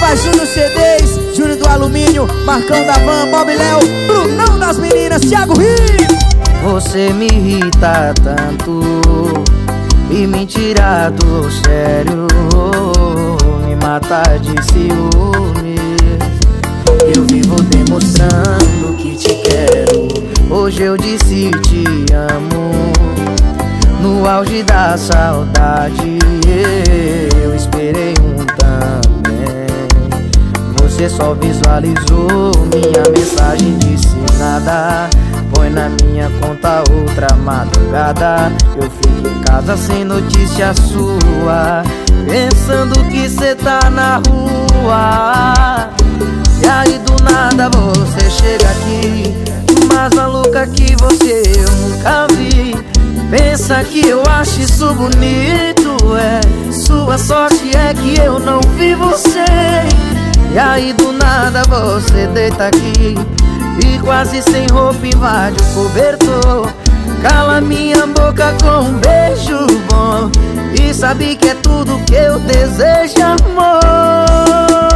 Arriba Júnior CDs, Júnior do Alumínio, Marcão da Van, Bob Léo, Brunão das Meninas, Thiago Rio. Você me irrita tanto e me tira do sério, me mata de ciúmes. Eu vivo demonstrando que te quero, hoje eu disse te amo. No auge da saudade eu esperei um também. Você só visualizou minha mensagem, disse nada. Põe na minha conta outra madrugada. Eu fico em casa sem notícia sua, pensando que cê tá na rua. E aí do nada você chega aqui, mais maluca que você eu nunca vi. Pensa que eu acho isso bonito, é sua sorte é que eu não vi você. E aí do nada você deita aqui e quase sem roupa invade o cobertor. Cala minha boca com um beijo bom e sabe que é tudo que eu desejo, amor.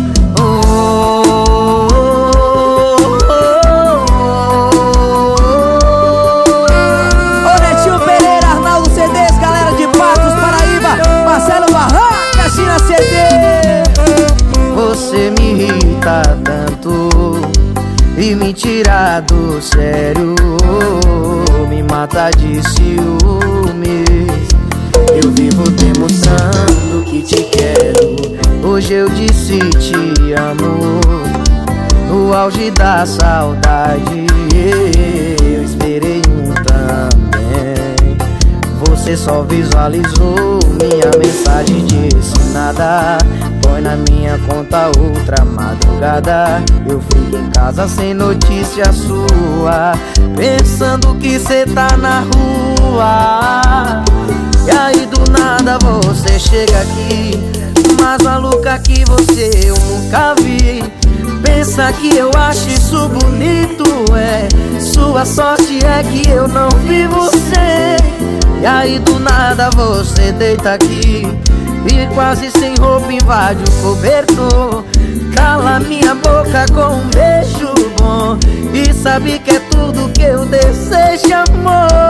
Ô Netinho Pereira, Arnaldo CDs, galera de Patos, Paraíba, Marcelo Barraca, China CD. Você me irrita tanto e me tira do sério, me mata de ciúmes. Eu vivo demonstrando que te quero, hoje eu disse te amo. No auge da saudade eu esperei um também. Você só visualizou minha mensagem, disse nada. Põe na minha conta outra madrugada. Eu fico em casa sem notícia sua, pensando que cê tá na rua. E aí do nada você chega aqui, mais maluca que você eu nunca vi. Pensa que eu acho isso bonito, é sua sorte é que eu não vi você. E aí do nada você deita aqui e quase sem roupa invade o cobertor. Cala minha boca com um beijo bom e sabe que é tudo que eu desejo, amor.